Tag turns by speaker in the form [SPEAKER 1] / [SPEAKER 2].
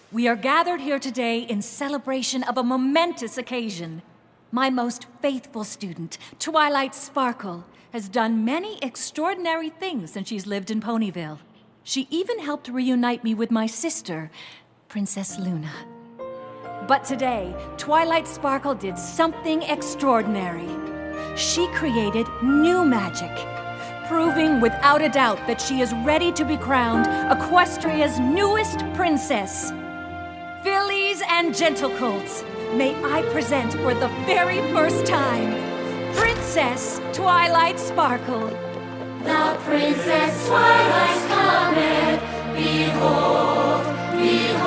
[SPEAKER 1] We are gathered here today in celebration of a momentous occasion. My most faithful student, Twilight Sparkle, has done many extraordinary things since she's lived in Ponyville. She even helped reunite me with my sister, Princess Luna. But today, Twilight Sparkle did something extraordinary. She created new magic, proving without a doubt that she is ready to be crowned Equestria's newest princess. Fillies and Gentlecolts, may I present for the very first time, Princess Twilight Sparkle.
[SPEAKER 2] The Princess Twilight cometh, behold, behold.